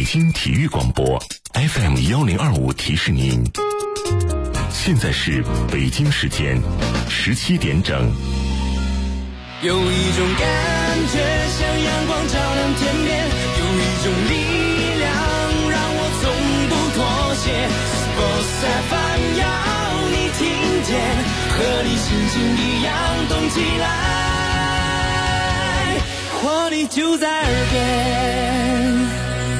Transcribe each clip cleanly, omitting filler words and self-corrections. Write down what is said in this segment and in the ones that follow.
北京体育广播 FM1025提示您，现在是北京时间17点整。 有一种感觉像阳光照亮天边，有一种力量让我从不妥协。Sports FM 要你听见，和你心情一样动起来，活力就在耳边。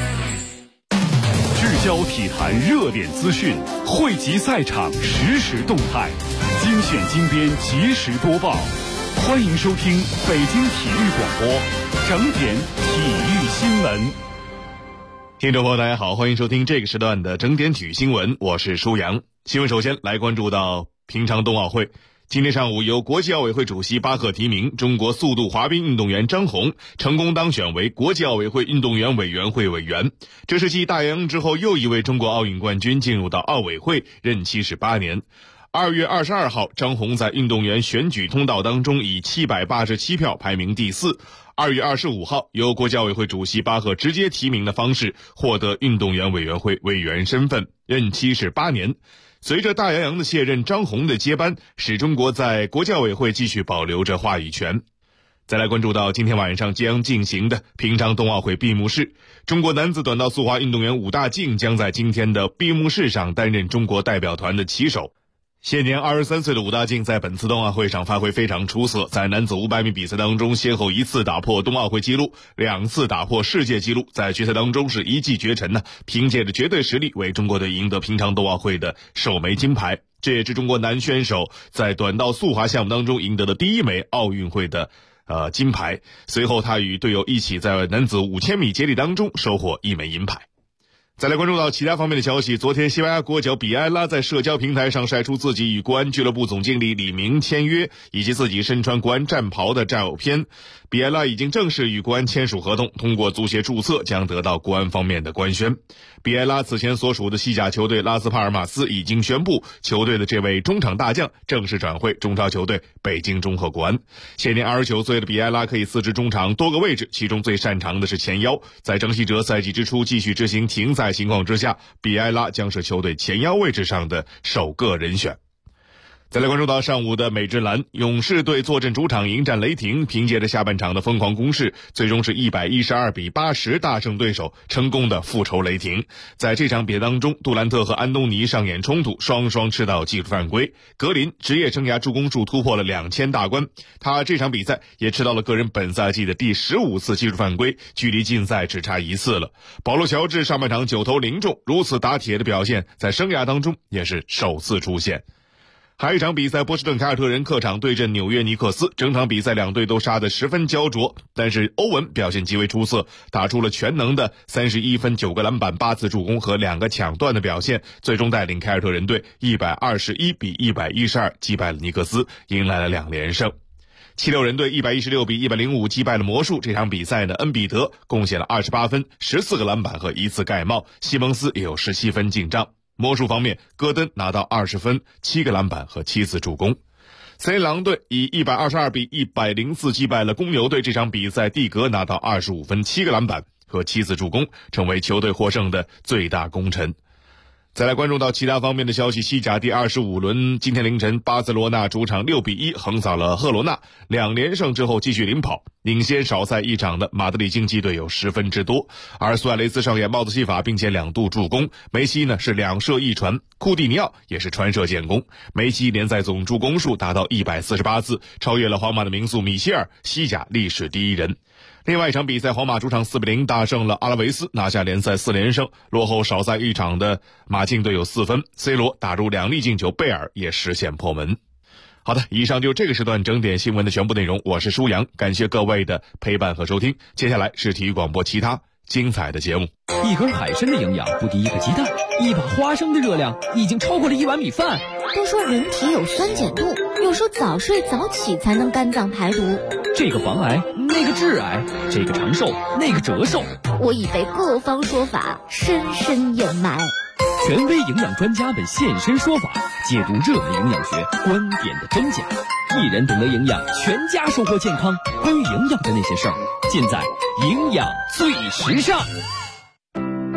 聚焦体坛热点资讯，汇集赛场实时动态，精选精编及时播报。欢迎收听北京体育广播整点体育新闻。 听众朋友大家好，欢迎收听这个时段的整点体育新闻，我是舒阳。新闻首先来关注到平昌冬奥会。今天上午，由国际奥委会主席巴赫提名，中国速度滑冰运动员张虹成功当选为国际奥委会运动员委员会委员。这是继大洋之后又一位中国奥运冠军进入到奥委会，任期是8年。2月22号，张虹在运动员选举通道当中以787票排名第4。2月25号，由国际奥委会主席巴赫直接提名的方式获得运动员委员会委员身份，任期是8年。随着大洋的卸任，张虹的接班使中国在国际奥委会继续保留着话语权。再来关注到今天晚上将进行的平昌冬奥会闭幕式，中国男子短道速滑运动员武大靖将在今天的闭幕式上担任中国代表团的旗手。现年23岁的武大靖在本次冬奥会上发挥非常出色，在男子500米比赛当中先后1次打破冬奥会纪录，2次打破世界纪录，在决赛当中是一骑绝尘呢，凭借着绝对实力为中国队赢得平昌冬奥会的首枚金牌。这也是中国男选手在短道速滑项目当中赢得的第一枚奥运会的金牌。随后他与队友一起在男子5000米接力当中收获1枚银牌。再来关注到其他方面的消息，昨天西班牙国脚比埃拉在社交平台上晒出自己与国安俱乐部总经理李明签约，以及自己身穿国安战袍的照片。比埃拉已经正式与国安签署合同，通过足协注册将得到国安方面的官宣。比埃拉此前所属的西甲球队拉斯帕尔马斯已经宣布，球队的这位中场大将正式转会中超球队北京中赫国安。现年29岁的比埃拉可以司职中场多个位置，其中最擅长的是前腰。在张稀哲赛季之初继续执行停赛情况之下，比埃拉将是球队前腰位置上的首个人选。再来关注到上午的美职篮，勇士队坐镇主场迎战雷霆，凭借着下半场的疯狂攻势，最终是112比80大胜对手，成功的复仇雷霆。在这场比赛当中，杜兰特和安东尼上演冲突，双双吃到技术犯规。格林职业生涯助攻数突破了2000大关，他这场比赛也吃到了个人本赛季的第15次技术犯规，距离禁赛只差1次了。保罗乔治上半场9投0中，如此打铁的表现在生涯当中也是首次出现。还有一场比赛，波士顿凯尔特人客场对阵纽约尼克斯，整场比赛两队都杀得十分焦灼，但是欧文表现极为出色，打出了全能的31分、9个篮板、8次助攻和2个抢断的表现，最终带领凯尔特人队121比112击败了尼克斯，迎来了2连胜。76人队116比105击败了魔术，这场比赛呢，恩比德贡献了28分、14个篮板和1次盖帽，西蒙斯也有17分进账。魔术方面，戈登拿到20分、7个篮板和7次助攻。森林狼队以122比104击败了公牛队，这场比赛蒂格拿到25分、7个篮板和7次助攻，成为球队获胜的最大功臣。再来关注到其他方面的消息，西甲第25轮，今天凌晨巴塞罗那主场6比1横扫了赫罗纳，2连胜之后继续领跑，领先少赛一场的马德里竞技队有10分之多，而苏亚雷斯上演帽子戏法，并且2度助攻，梅西呢是2射1传，库蒂尼奥也是传射建功，梅西联赛总助攻数达到148次，超越了皇马的名宿米歇尔，西甲历史第一人。另外一场比赛，皇马主场4比0大胜了阿拉维斯，拿下联赛4连胜，落后少赛一场的马竞队有4分，C 罗打入2粒进球，贝尔也实现破门。好的，以上就是这个时段整点新闻的全部内容，我是舒阳，感谢各位的陪伴和收听，接下来是体育广播其他精彩的节目。 一根海参的营养不敌一个鸡蛋，一把花生的热量已经超过了1碗米饭。 都说人体有酸碱度，有时候早睡早起才能肝脏排毒。 这个防癌，那个致癌，这个长寿，那个折寿。 我已被各方说法深深掩埋。 权威营养专家们现身说法，解读热门营养学观点的真假。一人懂得营养，全家收获健康。关于营养的那些事儿，尽在营养最时尚。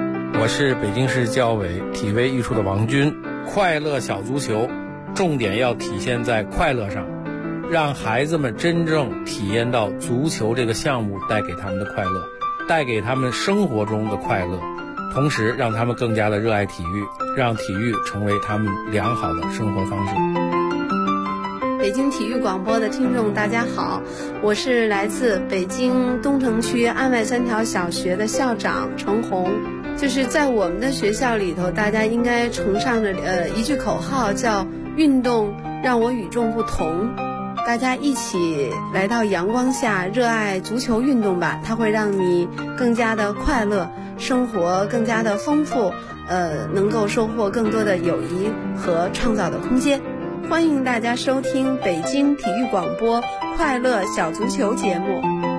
我是北京市教委体委艺术的王军。快乐小足球重点要体现在快乐上，让孩子们真正体验到足球这个项目带给他们的快乐，带给他们生活中的快乐，同时让他们更加的热爱体育，让体育成为他们良好的生活方式。 北京体育广播的听众大家好，我是来自北京东城区安外3条小学的校长程红。就是在我们的学校里头，大家应该崇尚着一句口号，叫运动让我与众不同。大家一起来到阳光下，热爱足球运动吧，它会让你更加的快乐，生活更加的丰富，能够收获更多的友谊和创造的空间。欢迎大家收听北京体育广播快乐小足球节目。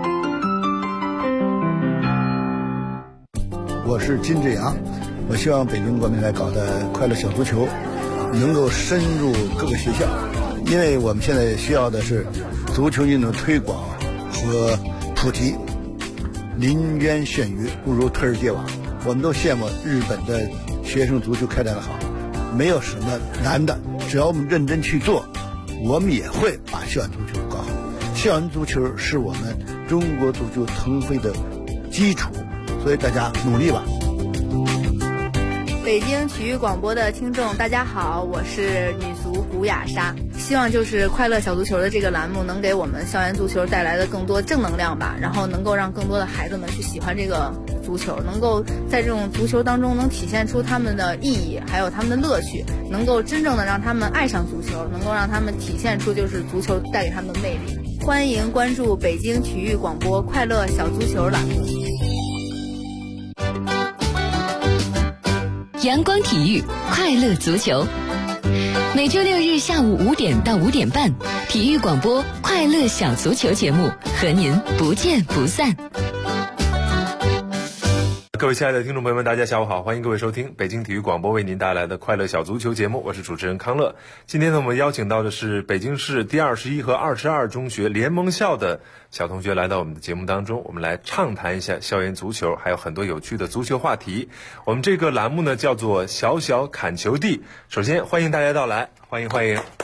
我是金志阳，我希望北京国民来搞的快乐小足球能够深入各个学校，因为我们现在需要的是足球运动推广和普及。林渊炫鱼不如推而皆网，我们都羡慕日本的学生足球开展的好，没有什么难的，只要我们认真去做，我们也会把校园足球搞好。校园足球是我们中国足球腾飞的基础，所以大家努力吧。 北京体育广播的听众大家好，我是女足古雅莎。希望就是快乐小足球的这个栏目能给我们校园足球带来的更多正能量吧，然后能够让更多的孩子们去喜欢这个足球，能够在这种足球当中能体现出他们的意义，还有他们的乐趣，能够真正的让他们爱上足球，能够让他们体现出就是足球带给他们的魅力。欢迎关注北京体育广播快乐小足球栏目。 阳光体育快乐足球，每周6日下午5点到5点半，体育广播快乐小足球节目和您不见不散。 各位亲爱的听众朋友们，大家下午好，欢迎各位收听北京体育广播为您带来的快乐小足球节目，我是主持人康乐。今天呢，我们邀请到的是北京市第21和22中学联盟校的小同学来到我们的节目当中，我们来畅谈一下校园足球，还有很多有趣的足球话题。我们这个栏目呢叫做小小砍球地。首先欢迎大家到来，欢迎。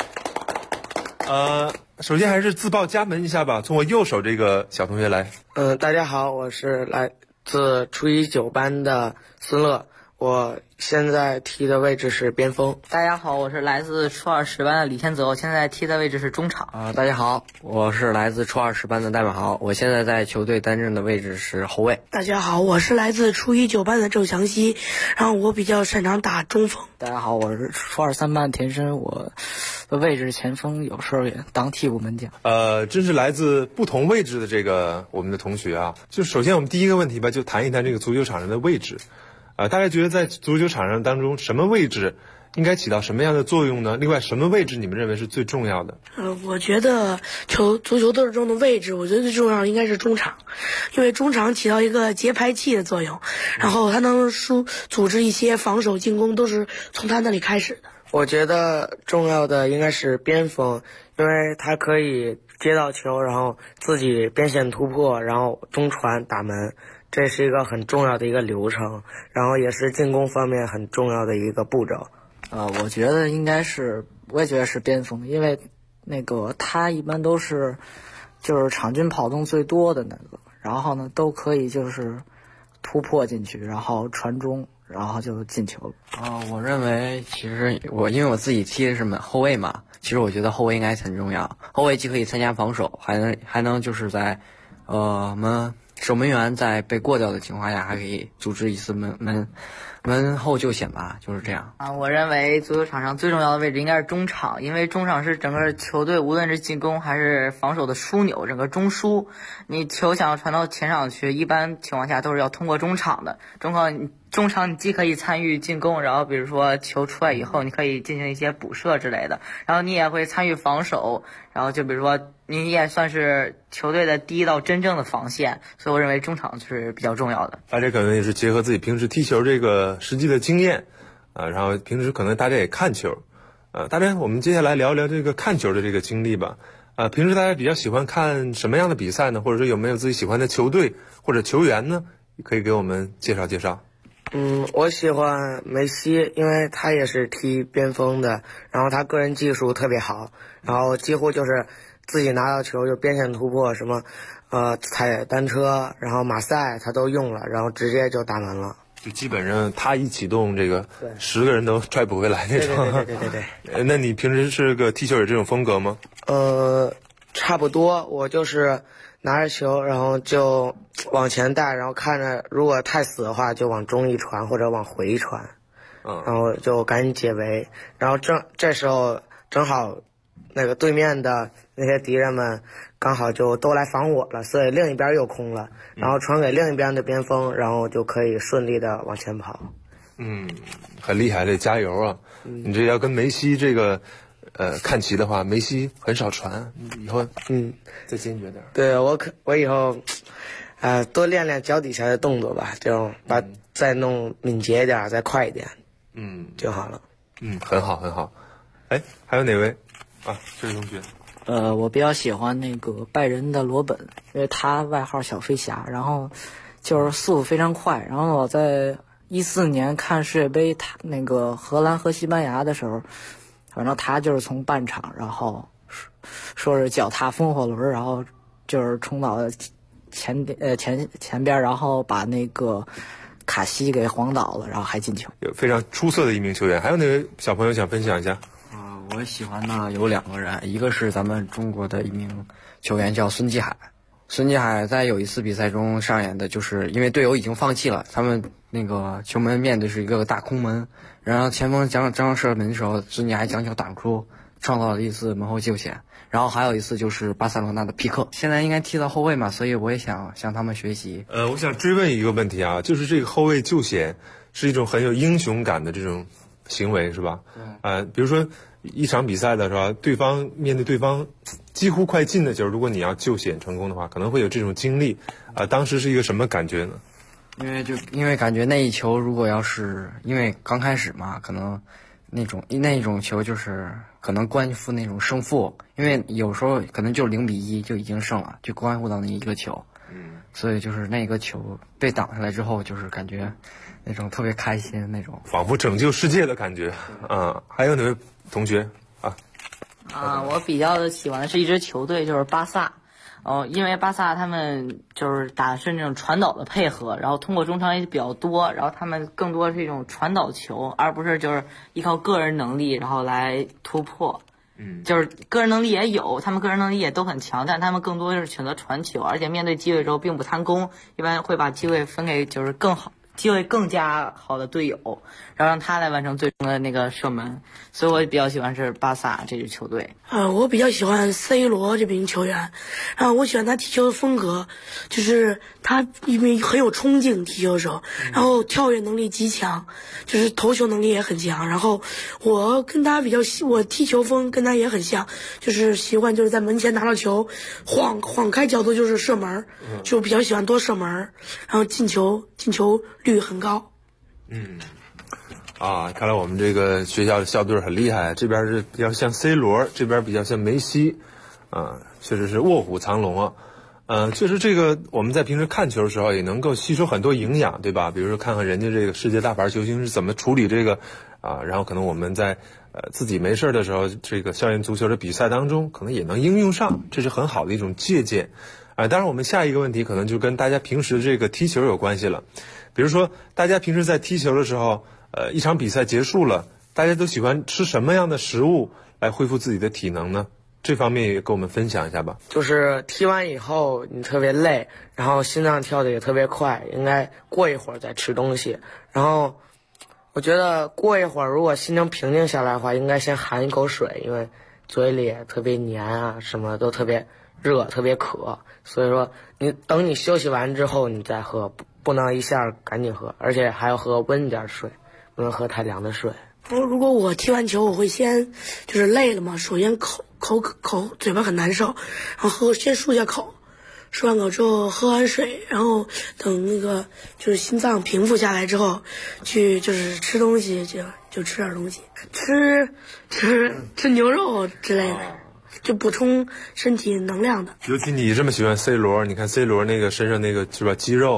首先还是自报家门一下吧，从我右手这个小同学来。 大家好，我是来自初一9班的孙乐，我现在踢的位置是边锋。 大家好，我是来自初2 10班的李天泽，我现在踢的位置是中场。 大家好，我是来自初2 10班的戴满豪，我现在在球队担任的位置是后卫。 大家好，我是来自初一9班的郑祥熙，然后我比较擅长打中锋。 大家好，我是初2 3班田深，我的位置是前锋，有时候也当替补门将。 真是来自不同位置的这个我们的同学啊。就首先我们第一个问题吧，就谈一谈这个足球场上的位置。大家觉得在足球场上当中，什么位置应该起到什么样的作用呢？另外，什么位置你们认为是最重要的？ 我觉得足球队中的位置，我觉得最重要的应该是中场，因为中场起到一个节拍器的作用，然后它能组织一些防守进攻，都是从他那里开始的。 我觉得重要的应该是边锋，因为他可以接到球，然后自己边线突破，然后中传打门。这是一个很重要的一个流程，然后也是进攻方面很重要的一个步骤。 我觉得应该是，我也觉得是边锋，因为他一般都是就是场均跑动最多的那个，然后呢都可以就是突破进去，然后传中，然后就进球了。 我认为其实因为我自己踢的是后卫嘛，其实我觉得后卫应该很重要，后卫既可以参加防守，还能就是在我们守门员在被过掉的情况下，还可以组织一次门后救险吧，就是这样。 我认为足球场上最重要的位置应该是中场，因为中场是整个球队无论是进攻还是防守的枢纽，整个中枢。你球想要传到前场去，一般情况下都是要通过中场的。中场你既可以参与进攻，然后比如说球出来以后，你可以进行一些补射之类的，然后你也会参与防守，然后就比如说你也算是球队的第一道真正的防线，所以我认为中场是比较重要的。 大家可能也是结合自己平时踢球这个实际的经验然后平时可能大家也看球大家我们接下来聊一聊这个看球的这个经历吧。平时大家比较喜欢看什么样的比赛呢？或者说有没有自己喜欢的球队或者球员呢？可以给我们介绍介绍。 我喜欢梅西，因为他也是踢边锋的，然后他个人技术特别好，然后几乎就是自己拿到球就边线突破，什么踩单车，然后马赛他都用了，然后直接就打门了。 就基本上他一启动，这个10个人都拽不回来那种。对。那你平时是个踢球有这种风格吗？ 差不多，我就是拿着球，然后就往前带，然后看着如果太死的话就往中一传或者往回一传，然后就赶紧解围，然后这时候正好那个对面的那些敌人们刚好就都来防我了，所以另一边又空了，然后传给另一边的边锋，然后就可以顺利的往前跑。 很厉害，得加油啊！你这要跟梅西这个看齐的话，梅西很少传，以后再坚决点。 对，我以后多练练脚底下的动作吧，就再弄敏捷一点，再快一点，就好了。 很好很好。哎，还有哪位啊？这位同学。 我比较喜欢那个拜仁的罗本，因为他外号小飞侠，然后就是速度非常快。然后我在14年看世界杯，他那个荷兰和西班牙的时候，反正他就是从半场，然后说是脚踏风火轮，然后就是冲到前边，然后把那个卡西给晃倒了，然后还进球。 有非常出色的一名球员。还有哪位小朋友想分享一下？ 我喜欢的有2个人，一个是咱们中国的一名球员叫孙继海。孙继海在有一次比赛中上演的就是因为队友已经放弃了，他们那个球门面对是一个大空门，然后前锋将射门的时候，孙继海将球挡出，创造了一次门后救险。然后还有一次就是巴塞罗那的皮克，现在应该踢到后卫嘛，所以我也想向他们学习。 我想追问一个问题啊，就是这个后卫救险是一种很有英雄感的这种行为，是吧？比如说一场比赛的时候，面对对方几乎快进的球，如果你要救险成功的话，可能会有这种经历。当时是一个什么感觉呢？ 因为感觉那一球如果要是因为刚开始嘛，可能那种球就是可能关乎那种胜负，因为有时候可能就0-1就已经胜了，就关乎到那一个球。所以就是那个球被挡下来之后，就是感觉那种特别开心，那种仿佛拯救世界的感觉。还有哪位同学我比较喜欢的是一支球队，就是巴萨。因为巴萨他们就是打的是那种传导的配合，然后通过中场也比较多，然后他们更多是一种传导球，而不是就是依靠个人能力然后来突破。就是个人能力也有，他们个人能力也都很强，但他们更多就是选择传球，而且面对机会之后并不贪功，一般会把机会分给就是机会更加好的队友，然后让他来完成最终的那个射门。所以我比较喜欢是巴萨这支球队。 我比较喜欢 C 罗这名球员，我喜欢他踢球的风格，就是他因为很有冲劲踢球的时候，然后跳跃能力极强，就是头球能力也很强。然后我跟他我踢球风跟他也很像，就是习惯就是在门前拿到球晃开角度就是射门，就比较喜欢多射门，然后进球率很高。 看来我们这个学校的校队很厉害，这边是比较像 C 罗，这边比较像梅西，确实是卧虎藏龙啊。确实这个我们在平时看球的时候也能够吸收很多营养，对吧？比如说看看人家这个世界大牌球星是怎么处理这个然后可能我们在自己没事的时候，这个校园足球的比赛当中可能也能应用上，这是很好的一种借鉴。当然我们下一个问题可能就跟大家平时这个踢球有关系了。比如说大家平时在踢球的时候，一场比赛结束了，大家都喜欢吃什么样的食物来恢复自己的体能呢？这方面也跟我们分享一下吧。 就是踢完以后你特别累，然后心脏跳得也特别快，应该过一会儿再吃东西。然后我觉得过一会儿如果心情平静下来的话，应该先含一口水，因为嘴里特别黏什么都特别热特别渴，所以说等你休息完之后你再喝，不能一下赶紧喝，而且还要喝温点水，不能喝太凉的水。 如果我踢完球，我会先就是累了嘛，首先口嘴巴很难受，然后先漱下口，漱完口之后喝完水，然后等那个就是心脏平复下来之后，去就是吃东西，就吃点东西，吃牛肉之类的，就补充身体能量的。 尤其你这么喜欢 C 罗，你看 C 罗那个身上那个是吧肌肉，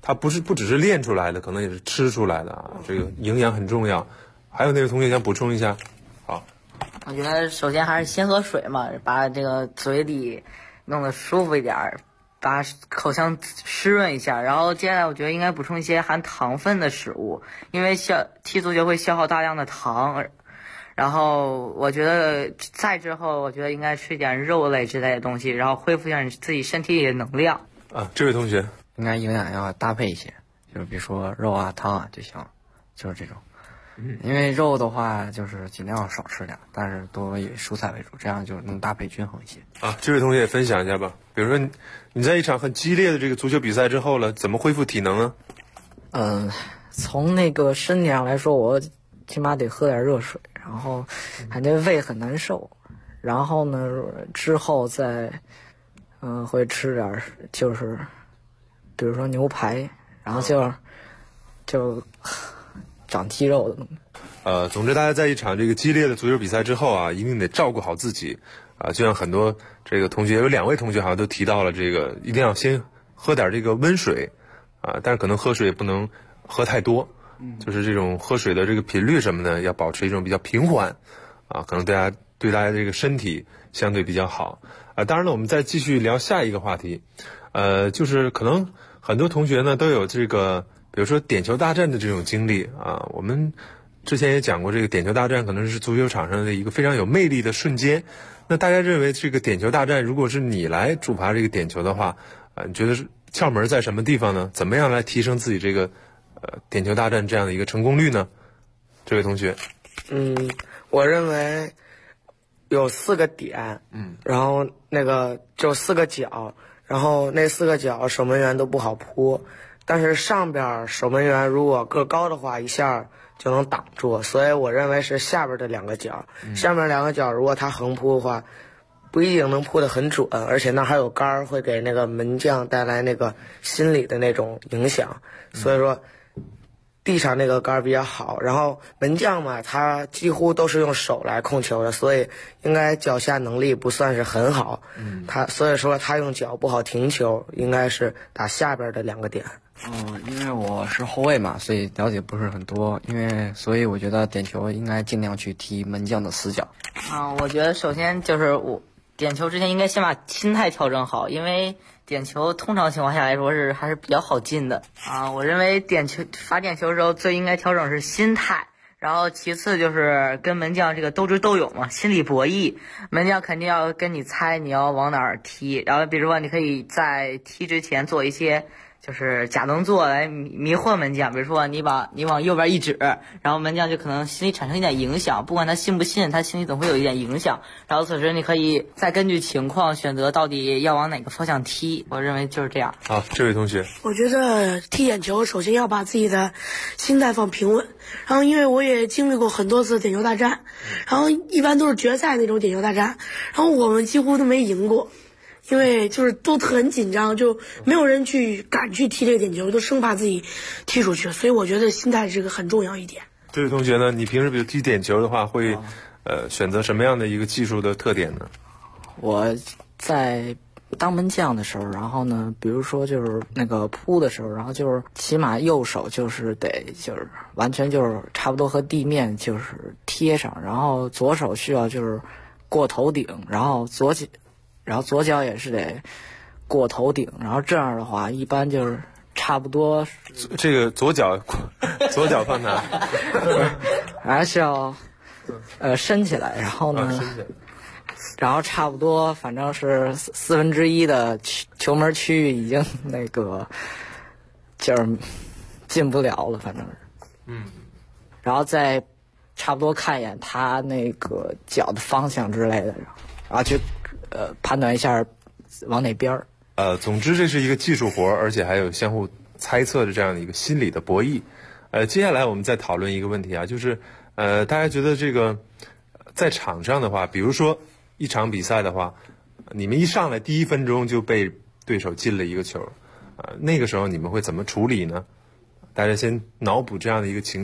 它不只是练出来的，可能也是吃出来的啊。这个营养很重要。还有那位同学想补充一下？好， 我觉得首先还是先喝水嘛，把这个嘴里弄得舒服一点，把口腔湿润一下。然后接下来我觉得应该补充一些含糖分的食物，因为踢足球会消耗大量的糖。然后我觉得再之后，我觉得应该吃一点肉类之类的东西，然后恢复一下你自己身体里的能量。 啊，这位同学应该营养要搭配一些，就是比如说肉啊、汤啊就行了，就是这种。因为肉的话就是尽量少吃点，但是多以蔬菜为主，这样就能搭配均衡一些。 啊，这位同学也分享一下吧。比如说你在一场很激烈的这个足球比赛之后了，怎么恢复体能呢？ 从那个身体上来说，我起码得喝点热水，然后感觉胃很难受，然后呢之后再会吃点就是比如说牛排，然后就长肌肉的。 总之大家在一场这个激烈的足球比赛之后啊，一定得照顾好自己啊。就像很多这个同学，有2位同学好像都提到了这个，一定要先喝点这个温水啊，但是可能喝水也不能喝太多，就是这种喝水的这个频率什么的要保持一种比较平缓啊，可能对大家这个身体相对比较好啊。当然了，我们再继续聊下一个话题，就是可能很多同学呢都有这个。比如说点球大战的这种经历啊，我们之前也讲过，这个点球大战可能是足球场上的一个非常有魅力的瞬间。那大家认为这个点球大战，如果是你来主罚这个点球的话，你觉得是窍门在什么地方呢？怎么样来提升自己这个点球大战这样的一个成功率呢？这位同学， 我认为有4个点，然后那个就4个角，然后那4个角守门员都不好扑。但是上边守门员如果个高的话，一下就能挡住，所以我认为是下边的2个角。下面2个角如果他横扑的话，不一定能扑得很准，而且那还有杆儿，会给那个门将带来那个心理的那种影响。所以说地上那个杆儿比较好，然后门将嘛，他几乎都是用手来控球的，所以应该脚下能力不算是很好。所以说他用脚不好停球，应该是打下边的2个点。 因为我是后卫嘛，所以了解不是很多，所以我觉得点球应该尽量去踢门将的死角。 我觉得首先就是我点球之前应该先把心态调整好，因为点球通常情况下来说还是比较好进的我认为罚点球的时候最应该调整是心态，然后其次就是跟门将这个斗智斗勇嘛，心理博弈。门将肯定要跟你猜你要往哪儿踢，然后比如说你可以在踢之前做一些就是假动作来迷惑门将，比如说你往右边一指，然后门将就可能心里产生一点影响，不管他信不信，他心里总会有一点影响。然后此时你可以再根据情况选择到底要往哪个方向踢，我认为就是这样。 好，这位同学， 我觉得踢点球首先要把自己的心态放平稳，然后因为我也经历过很多次点球大战，然后一般都是决赛那种点球大战，然后我们几乎都没赢过。因为就是都很紧张，就没有人敢去踢这个点球，都生怕自己踢出去，所以我觉得心态是个很重要一点。 这位同学呢，你平时比如踢点球的话，会选择什么样的一个技术的特点呢？ 我在当门将的时候，然后呢，比如说就是那个扑的时候，然后就是起码右手就是就是完全就是差不多和地面就是贴上，然后左手需要就是过头顶，然后左脚也是得过头顶，然后这样的话一般就是差不多这个左脚放哪？ 还是要伸起来，然后呢然后差不多反正是1/4的球门区域已经那个就是进不了了，反正是然后再差不多看一眼他那个脚的方向之类的，然后去判断一下往哪边总之这是一个技术活，而且还有相互猜测的这样的一个心理的博弈。接下来我们再讨论一个问题啊，就是大家觉得这个在场上的话，比如说一场比赛的话，你们一上来第1分钟就被对手进了一个球，那个时候你们会怎么处理呢？大家先脑补这样的一个情景。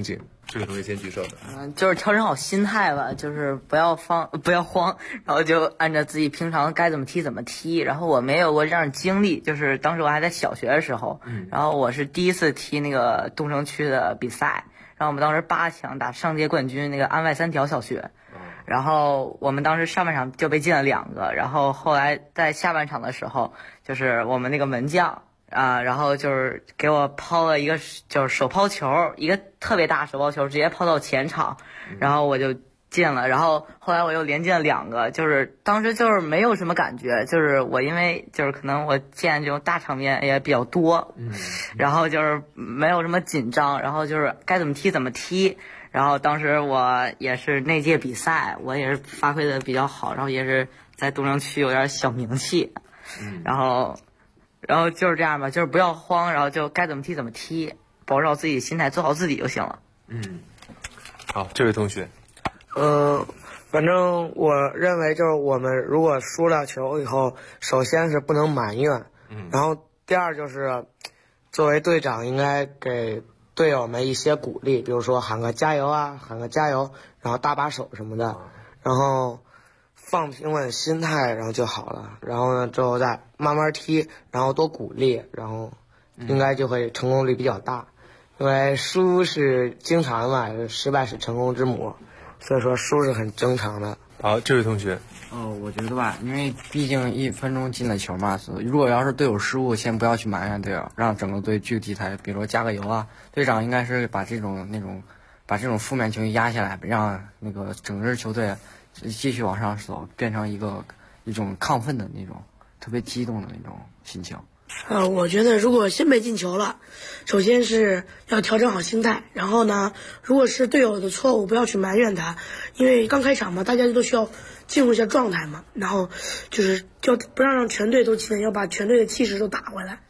这个同学先举手的。 就是调整好心态吧，就是不要慌，然后就按照自己平常该怎么踢怎么踢。然后我没有过这样的经历，就是当时我还在小学的时候，然后我是第一次踢那个东城区的比赛，然后我们当时8强打上届冠军那个安外三条小学，然后我们当时上半场就被进了2个，然后后来在下半场的时候，就是我们那个门将。然后就是给我抛了一个就是手抛球，一个特别大手抛球，直接抛到前场，然后我就进了。然后后来我又连进了2个，就是当时就是没有什么感觉，就是我因为就是可能我见这种大场面也比较多，然后就是没有什么紧张，然后就是该怎么踢怎么踢。然后当时我也是那届比赛，我也是发挥的比较好，然后也是在东城区有点小名气，然后就是这样吧，就是不要慌，然后就该怎么踢怎么踢，保持好自己心态，做好自己就行了。 好，这位同学。 反正我认为就是我们如果输了球以后，首先是不能埋怨，然后第二就是作为队长应该给队友们一些鼓励，比如说喊个加油啊，喊个加油，然后搭把手什么的，然后放平稳心态，然后就好了。然后呢，之后再慢慢踢，然后多鼓励，然后应该就会成功率比较大。因为输是经常嘛，失败是成功之母，所以说输是很正常的。 好，这位同学。 我觉得吧，因为毕竟1分钟进了球嘛，如果要是队友失误，先不要去埋怨队友，让整个队聚集起来，比如说加个油啊。队长应该是把这种负面情绪压下来，让那个整支球队继续往上走，变成一种亢奋的那种特别激动的那种心情。 我觉得如果先被进球了，首先是要调整好心态，然后呢，如果是队友的错误，不要去埋怨他，因为刚开场嘛，大家都需要进入一下状态嘛，然后就不让全队都气馁，要把全队的气势都打回来。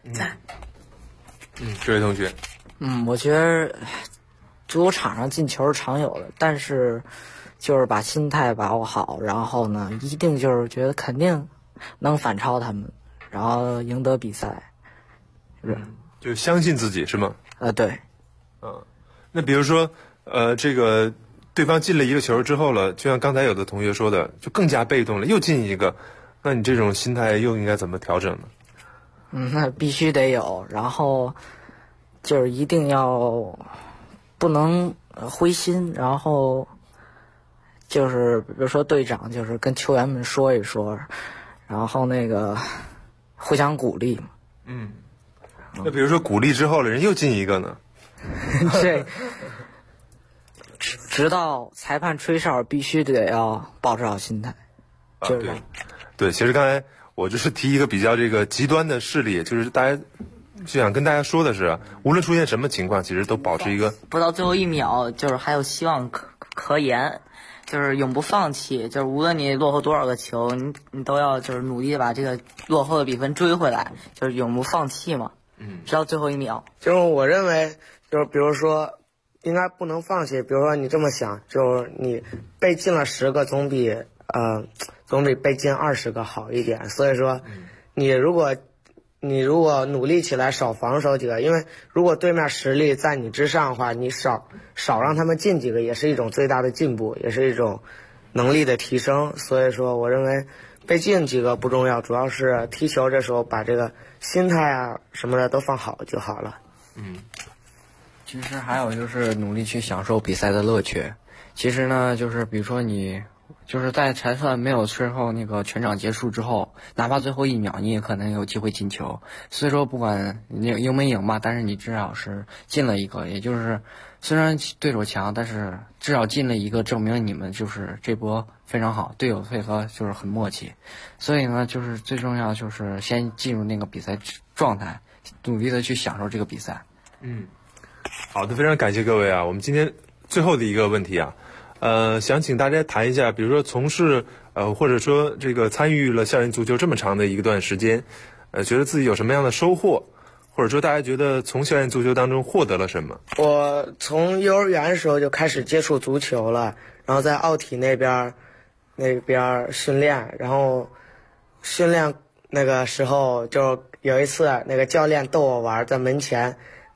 这位同学。 我觉得足球场上进球是常有的，但是就是把心态把握好，然后呢，一定就是觉得肯定能反超他们，然后赢得比赛。 就相信自己是吗？ 对。 那比如说这个对方进了一个球之后了，就像刚才有的同学说的，就更加被动了，又进一个，那你这种心态又应该怎么调整呢？ 那必须得有，然后就是一定要不能灰心，然后就是比如说队长就是跟球员们说一说，然后那个互相鼓励。 那比如说鼓励之后了，人又进一个呢？ 这直到裁判吹哨，必须得要保持好心态。 对，其实刚才我就是提一个比较这个极端的事例，就是就想跟大家说的是，无论出现什么情况，其实都保持一个不到最后1秒，就是还有希望可言，就是永不放弃，就是无论你落后多少个球，你都要就是努力把这个落后的比分追回来，就是永不放弃嘛。直到最后1秒。 就是我认为，就是比如说，应该不能放弃。比如说你这么想，就是你被进了10个，总比被进20个好一点。所以说，你如果努力起来少防守几个，因为如果对面实力在你之上的话，你少让他们进几个，也是一种最大的进步，也是一种能力的提升。所以说，我认为被进几个不重要，主要是踢球这时候把这个心态啊什么的都放好就好了。 其实还有就是努力去享受比赛的乐趣。其实呢，就是比如说你就是在裁判没有之后，那个全场结束之后，哪怕最后1秒，你也可能有机会进球。所以说，不管你赢没赢吧，但是你至少是进了一个，也就是虽然对手强，但是至少进了一个，证明你们就是这波非常好，队友配合就是很默契。所以呢，就是最重要就是先进入那个比赛状态，努力的去享受这个比赛。 好的，非常感谢各位啊！我们今天最后的一个问题啊，想请大家谈一下，比如说从事或者说这个参与了校园足球这么长的一段时间，觉得自己有什么样的收获，或者说大家觉得从校园足球当中获得了什么？ 我从幼儿园的时候就开始接触足球了，然后在奥体那边训练，然后训练那个时候就有一次那个教练逗我玩，在门前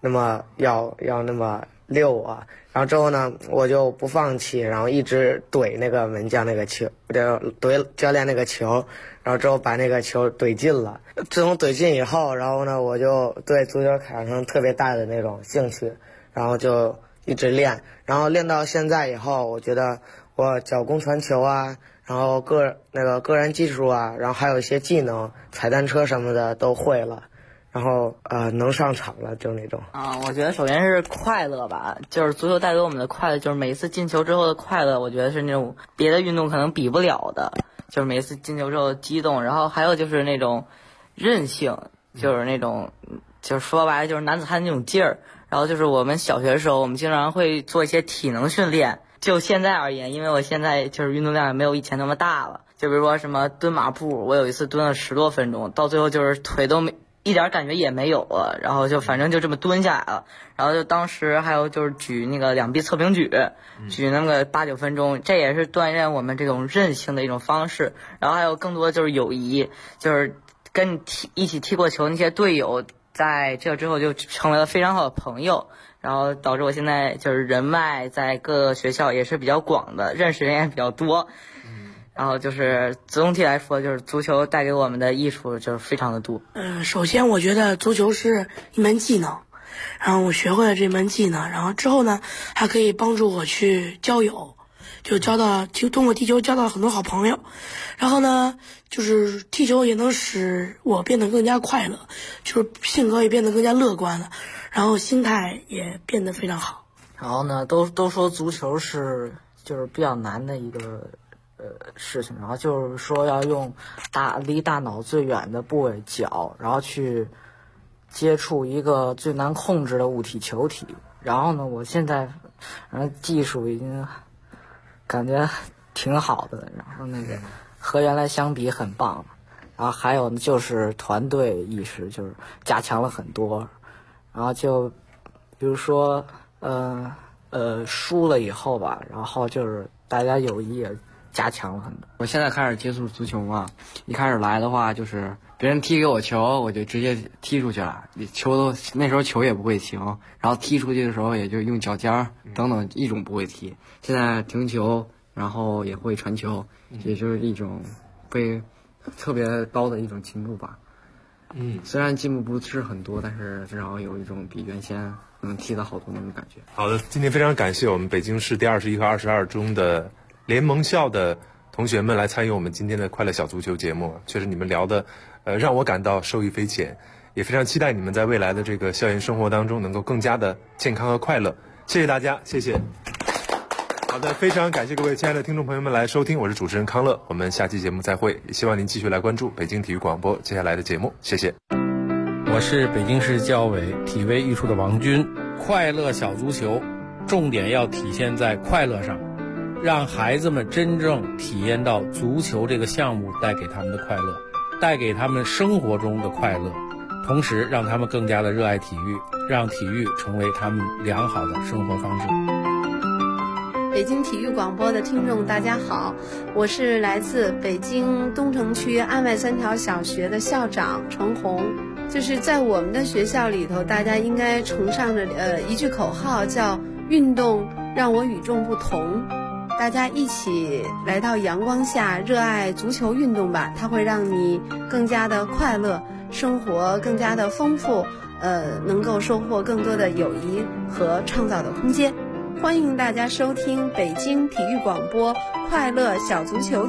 那么要那么溜我，然后之后呢，我就不放弃，然后一直怼那个门将那个球，怼教练那个球，然后之后把那个球怼进了。自从怼进以后，然后呢，我就对足球产生特别大的那种兴趣，然后就一直练，然后练到现在以后，我觉得我脚弓传球啊，然后个人技术啊，然后还有一些技能，踩单车什么的都会了。然后能上场了，就那种我觉得首先是快乐吧，就是足球带给我们的快乐，就是每一次进球之后的快乐，我觉得是那种别的运动可能比不了的，就是每一次进球之后的激动。然后还有就是那种韧性，就是那种就是说白了就是男子汉那种劲儿。然后就是我们小学的时候，我们经常会做一些体能训练。就现在而言，因为我现在就是运动量也没有以前那么大了，就比如说什么蹲马步，我有一次蹲了10多分钟，到最后就是腿都一点感觉也没有了，然后就反正就这么蹲下来了。然后就当时还有就是举那个两臂侧平举，举那个8、9分钟，这也是锻炼我们这种韧性的一种方式。然后还有更多就是友谊，就是跟你一起踢过球那些队友，在这之后就成为了非常好的朋友，然后导致我现在就是人脉在各个学校也是比较广的，认识人也比较多。然后就是总体来说，就是足球带给我们的益处就是非常的多。 首先我觉得足球是一门技能，然后我学会了这门技能，然后之后呢，还可以帮助我去交友，就通过踢球交到了很多好朋友。然后呢，就是踢球也能使我变得更加快乐，就是性格也变得更加乐观了，然后心态也变得非常好。 然后呢，都说足球是就是比较难的一个事情，然后就是说要用离大脑最远的部位脚，然后去接触一个最难控制的物体球体。然后呢，我现在技术已经感觉挺好的，然后那个和原来相比很棒。然后还有呢，就是团队意识就是加强了很多。然后就比如说输了以后吧，然后就是大家友谊也加强了很多。 我现在开始接触足球嘛，一开始来的话就是别人踢给我球，我就直接踢出去了，那时候球也不会停，然后踢出去的时候也就用脚尖等等一种不会踢。现在停球，然后也会传球，也就是一种被特别高的一种进步吧。虽然进步不是很多，但是至少有一种比原先能踢得好多那种感觉。 好的，今天非常感谢我们北京市第21和22中的联盟校的同学们来参与我们今天的快乐小足球节目。确实你们聊的让我感到受益匪浅，也非常期待你们在未来的这个校园生活当中能够更加的健康和快乐。谢谢大家，谢谢。好的，非常感谢各位亲爱的听众朋友们来收听，我是主持人康乐，我们下期节目再会，也希望您继续来关注北京体育广播接下来的节目，谢谢。 我是北京市教委体卫育处的王军。快乐小足球重点要体现在快乐上，让孩子们真正体验到足球这个项目带给他们的快乐，带给他们生活中的快乐，同时让他们更加的热爱体育，让体育成为他们良好的生活方式。 北京体育广播的听众大家好，我是来自北京东城区安外3条小学的校长程红。就是在我们的学校里头，大家应该崇尚着一句口号，叫运动让我与众不同。大家一起来到阳光下，热爱足球运动吧，它会让你更加的快乐，生活更加的丰富，能够收获更多的友谊和创造的空间。欢迎大家收听北京体育广播快乐小足球